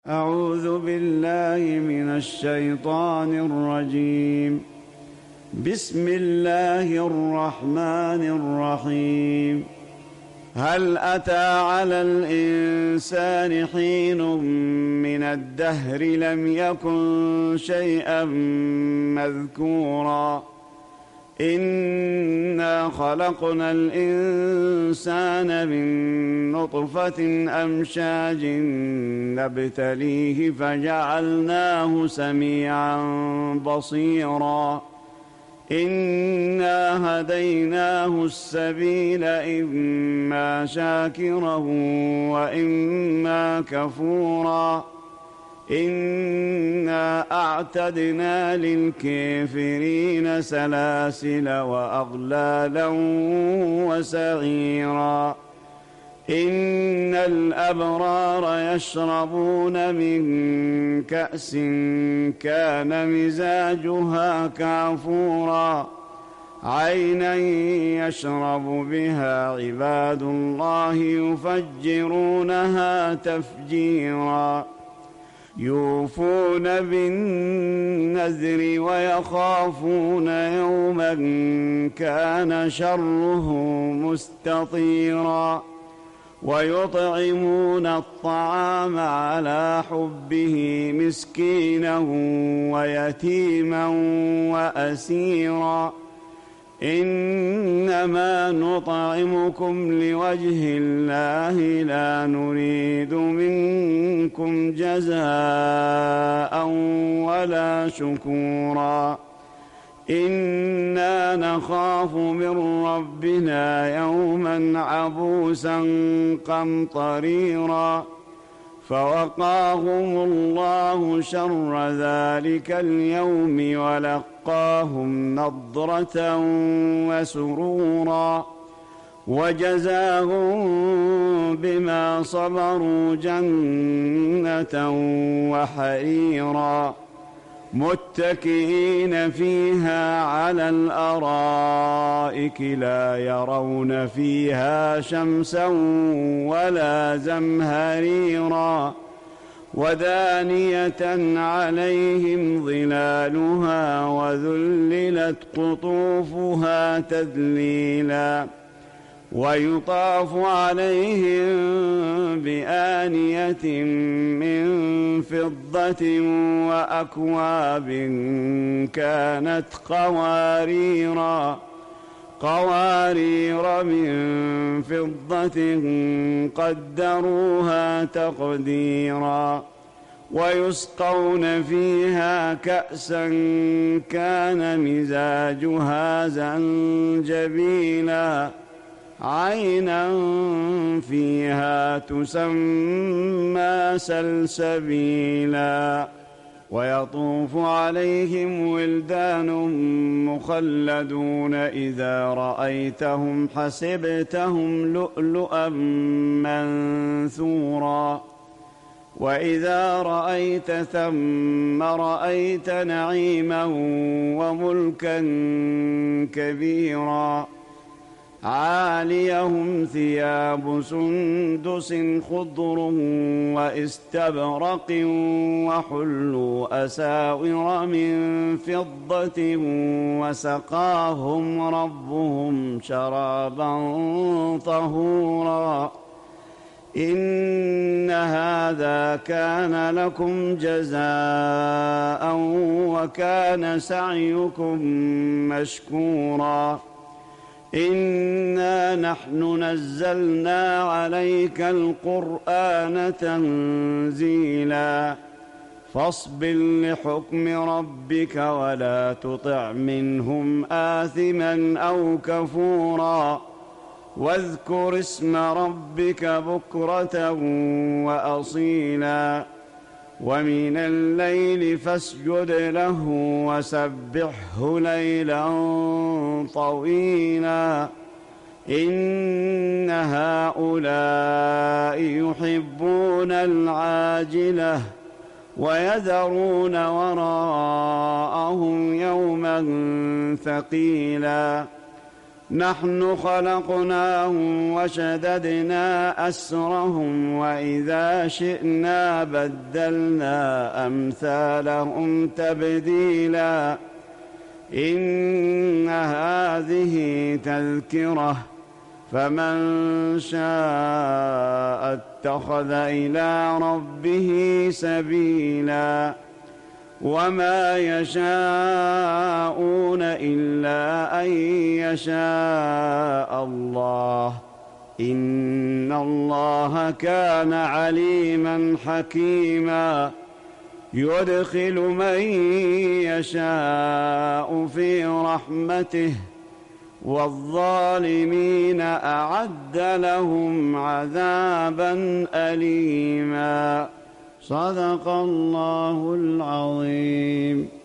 أعوذ بالله من الشيطان الرجيم. بسم الله الرحمن الرحيم. هل أتى على الإنسان حين من الدهر لم يكن شيئا مذكورا إنا خلقنا الإنسان من نطفة أمشاج نبتليه فجعلناه سميعا بصيرا إنا هديناه السبيل إما شاكرا وإما كفورا إنا أعتدنا للكافرين سلاسل وأغلالا وسعيرا إن الأبرار يشربون من كأس كان مزاجها كافورا عينا يشرب بها عباد الله يفجرونها تفجيرا يوفون بالنذر ويخافون يوما كان شره مستطيرا ويطعمون الطعام على حبه مسكينا ويتيما وأسيرا إنما نطعمكم لوجه الله لا نريد منكم جزاء ولا شكورا إنا نخاف من ربنا يوما عبوسا قمطريرا فوقاهم الله شر ذلك اليوم ولقاهم نضرة وسرورا وجزاهم بما صبروا جنة وحريرا متكئين فيها على الأرائك لا يرون فيها شمسا ولا زمهريرا ودانية عليهم ظلالها وذللت قطوفها تذليلا ويطاف عليهم بآنية من فضة وأكواب كانت قوارير من فضة قدروها تقديرا ويسقون فيها كأسا كان مزاجها زنجبيلا عينا فيها تسمى سلسبيلا ويطوف عليهم ولدان مخلدون إذا رأيتهم حسبتهم لؤلؤا منثورا وإذا رأيت ثم رأيت نعيما وملكا كبيرا عاليهم ثياب سندس خضر واستبرق وحلوا أساور من فضة وسقاهم ربهم شرابا طهورا إن هذا كان لكم جزاء وكان سعيكم مشكورا إنا نحن نزلنا عليك القرآن تنزيلا فاصبر لحكم ربك ولا تطع منهم آثما أو كفورا واذكر اسم ربك بكرة وأصيلا ومن الليل فاسجد له وسبحه ليلا طويلا إن هؤلاء يحبون العاجلة ويذرون وراءهم يوما ثقيلا نحن خلقناهم وشددنا أسرهم وإذا شئنا بدلنا أمثالهم تبديلا إن هذه تذكرة فمن شاء اتخذ إلى ربه سبيلا وما يشاءون إلا أن يشاء الله إن الله كان عليما حكيما يدخل من يشاء في رحمته والظالمين أعد لهم عذابا أليما صدق الله العظيم.